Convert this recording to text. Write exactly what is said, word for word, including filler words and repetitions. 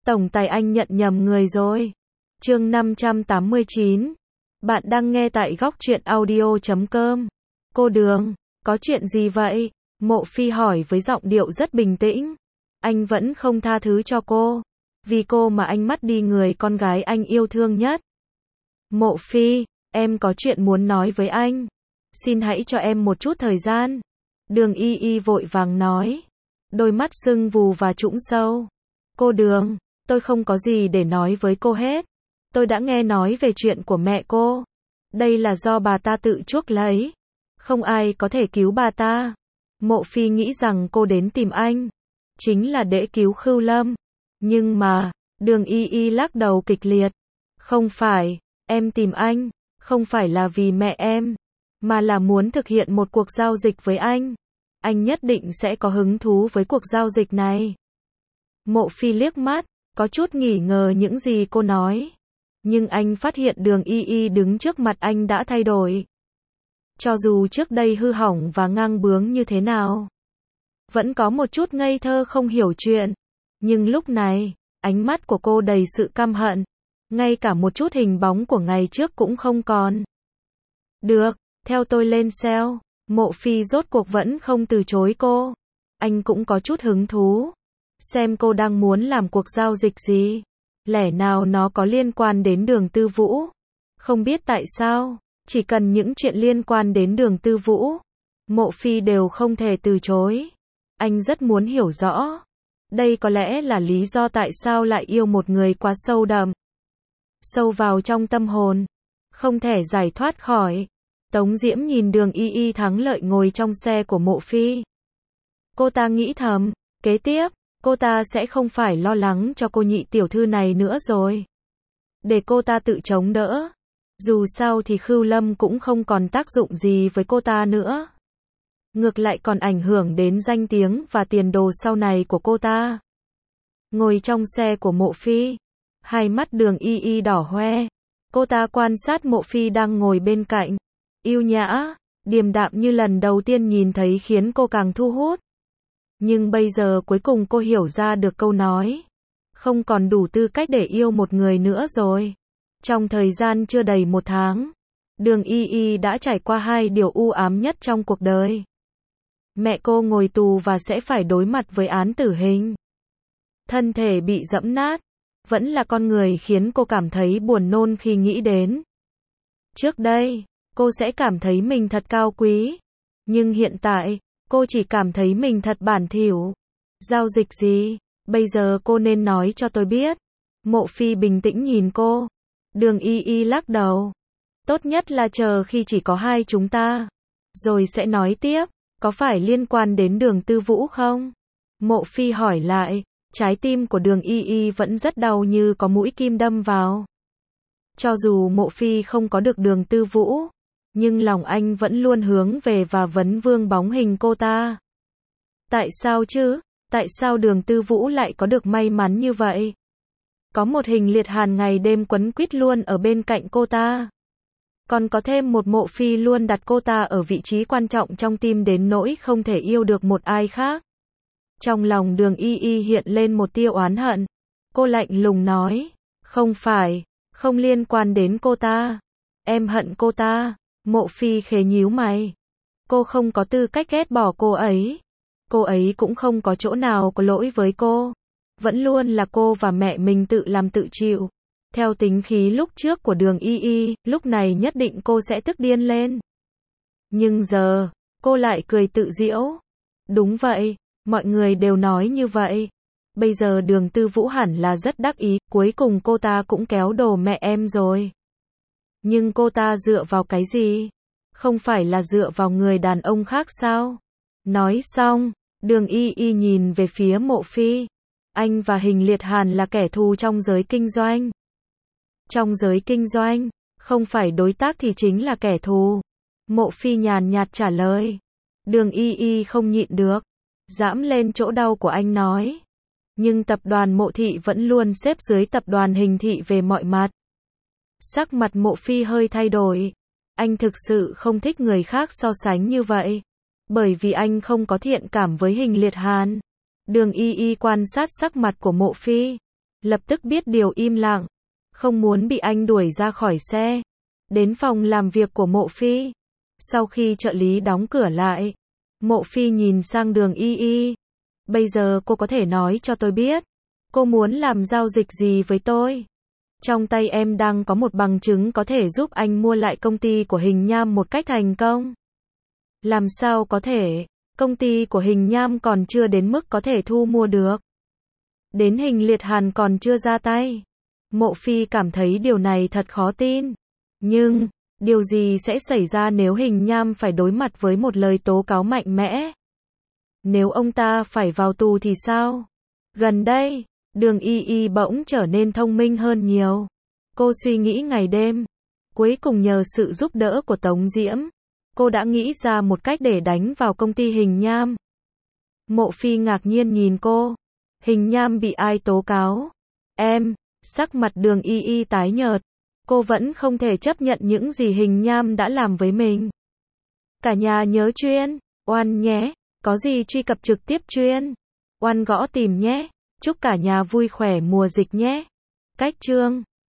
Tổng tài anh nhận nhầm người rồi. Chương năm trăm tám mươi chín. Bạn đang nghe tại góc truyện audio chấm com. Cô Đường, có chuyện gì vậy? Mộ Phi hỏi với giọng điệu rất bình tĩnh. Anh vẫn không tha thứ cho cô. Vì cô mà anh mất đi người con gái anh yêu thương nhất. Mộ Phi, em có chuyện muốn nói với anh. Xin hãy cho em một chút thời gian. Đường Y Y vội vàng nói. Đôi mắt sưng vù và trũng sâu. Cô Đường, tôi không có gì để nói với cô hết. Tôi đã nghe nói về chuyện của mẹ cô. Đây là do bà ta tự chuốc lấy. Không ai có thể cứu bà ta. Mộ Phi nghĩ rằng cô đến tìm anh chính là để cứu Khưu Lâm. Nhưng mà, Đường Y Y lắc đầu kịch liệt. Không phải, em tìm anh, không phải là vì mẹ em, mà là muốn thực hiện một cuộc giao dịch với anh. Anh nhất định sẽ có hứng thú với cuộc giao dịch này. Mộ Phi liếc mắt, có chút nghi ngờ những gì cô nói. Nhưng anh phát hiện Đường Y Y đứng trước mặt anh đã thay đổi. Cho dù trước đây hư hỏng và ngang bướng như thế nào, vẫn có một chút ngây thơ không hiểu chuyện. Nhưng lúc này, ánh mắt của cô đầy sự căm hận. Ngay cả một chút hình bóng của ngày trước cũng không còn. Được, theo tôi lên xeo. Mộ Phi rốt cuộc vẫn không từ chối cô. Anh cũng có chút hứng thú. Xem cô đang muốn làm cuộc giao dịch gì. Lẽ nào nó có liên quan đến Đường Tư Vũ? Không biết tại sao, chỉ cần những chuyện liên quan đến Đường Tư Vũ, Mộ Phi đều không thể từ chối. Anh rất muốn hiểu rõ. Đây có lẽ là lý do tại sao lại yêu một người quá sâu đậm. Sâu vào trong tâm hồn. Không thể giải thoát khỏi. Tống Diễm nhìn Đường Y Y thắng lợi ngồi trong xe của Mộ Phi. Cô ta nghĩ thầm, kế tiếp, cô ta sẽ không phải lo lắng cho cô nhị tiểu thư này nữa rồi. Để cô ta tự chống đỡ. Dù sao thì Khưu Lâm cũng không còn tác dụng gì với cô ta nữa. Ngược lại còn ảnh hưởng đến danh tiếng và tiền đồ sau này của cô ta. Ngồi trong xe của Mộ Phi, hai mắt Đường Y Y đỏ hoe. Cô ta quan sát Mộ Phi đang ngồi bên cạnh. Yêu nhã, điềm đạm như lần đầu tiên nhìn thấy khiến cô càng thu hút. Nhưng bây giờ cuối cùng cô hiểu ra được câu nói. Không còn đủ tư cách để yêu một người nữa rồi. Trong thời gian chưa đầy một tháng, Đường Y Y đã trải qua hai điều u ám nhất trong cuộc đời. Mẹ cô ngồi tù và sẽ phải đối mặt với án tử hình. Thân thể bị giẫm nát. Vẫn là con người khiến cô cảm thấy buồn nôn khi nghĩ đến. Trước đây, cô sẽ cảm thấy mình thật cao quý. Nhưng hiện tại, cô chỉ cảm thấy mình thật bản thỉu. Giao dịch gì? Bây giờ cô nên nói cho tôi biết. Mộ Phi bình tĩnh nhìn cô. Đường Y Y lắc đầu. Tốt nhất là chờ khi chỉ có hai chúng ta. Rồi sẽ nói tiếp. Có phải liên quan đến Đường Tư Vũ không? Mộ Phi hỏi lại. Trái tim của Đường Y Y vẫn rất đau như có mũi kim đâm vào. Cho dù Mộ Phi không có được Đường Tư Vũ, nhưng lòng anh vẫn luôn hướng về và vấn vương bóng hình cô ta. Tại sao chứ? Tại sao Đường Tư Vũ lại có được may mắn như vậy? Có một hình liệt hàn ngày đêm quấn quýt luôn ở bên cạnh cô ta. Còn có thêm một Mộ Phi luôn đặt cô ta ở vị trí quan trọng trong tim đến nỗi không thể yêu được một ai khác. Trong lòng Đường Y Y hiện lên một tia oán hận. Cô lạnh lùng nói. Không phải, không liên quan đến cô ta. Em hận cô ta. Mộ Phi khẽ nhíu mày. Cô không có tư cách ghét bỏ cô ấy. Cô ấy cũng không có chỗ nào có lỗi với cô. Vẫn luôn là cô và mẹ mình tự làm tự chịu. Theo tính khí lúc trước của Đường Y Y, lúc này nhất định cô sẽ tức điên lên. Nhưng giờ, cô lại cười tự giễu. Đúng vậy, mọi người đều nói như vậy. Bây giờ Đường Tư Vũ hẳn là rất đắc ý, cuối cùng cô ta cũng kéo đồ mẹ em rồi. Nhưng cô ta dựa vào cái gì? Không phải là dựa vào người đàn ông khác sao? Nói xong, Đường Y Y nhìn về phía Mộ Phi. Anh và Hình Liệt Hàn là kẻ thù trong giới kinh doanh. Trong giới kinh doanh, không phải đối tác thì chính là kẻ thù. Mộ Phi nhàn nhạt trả lời. Đường Y Y không nhịn được. Dẫm lên chỗ đau của anh nói. Nhưng tập đoàn Mộ Thị vẫn luôn xếp dưới tập đoàn Hình Thị về mọi mặt. Sắc mặt Mộ Phi hơi thay đổi. Anh thực sự không thích người khác so sánh như vậy. Bởi vì anh không có thiện cảm với Hình Liệt Hàn. Đường Y Y quan sát sắc mặt của Mộ Phi. Lập tức biết điều im lặng, không muốn bị anh đuổi ra khỏi xe. Đến phòng làm việc của Mộ Phi. Sau khi trợ lý đóng cửa lại, Mộ Phi nhìn sang Đường Y Y. Bây giờ cô có thể nói cho tôi biết, cô muốn làm giao dịch gì với tôi? Trong tay em đang có một bằng chứng có thể giúp anh mua lại công ty của Hình Nham một cách thành công. Làm sao có thể? Công ty của Hình Nham còn chưa đến mức có thể thu mua được. Đến Hình Liệt Hàn còn chưa ra tay. Mộ Phi cảm thấy điều này thật khó tin. Nhưng, điều gì sẽ xảy ra nếu Hình Nham phải đối mặt với một lời tố cáo mạnh mẽ? Nếu ông ta phải vào tù thì sao? Gần đây, Đường Y Y bỗng trở nên thông minh hơn nhiều. Cô suy nghĩ ngày đêm. Cuối cùng nhờ sự giúp đỡ của Tống Diễm, cô đã nghĩ ra một cách để đánh vào công ty Hình Nham. Mộ Phi ngạc nhiên nhìn cô. Hình Nham bị ai tố cáo? Em, sắc mặt Đường Y Y tái nhợt. Cô vẫn không thể chấp nhận những gì Hình Nham đã làm với mình. Cả nhà nhớ chuyên, oan nhé. Có gì truy cập trực tiếp chuyên, oan gõ tìm nhé. Chúc cả nhà vui khỏe mùa dịch nhé. Cách chương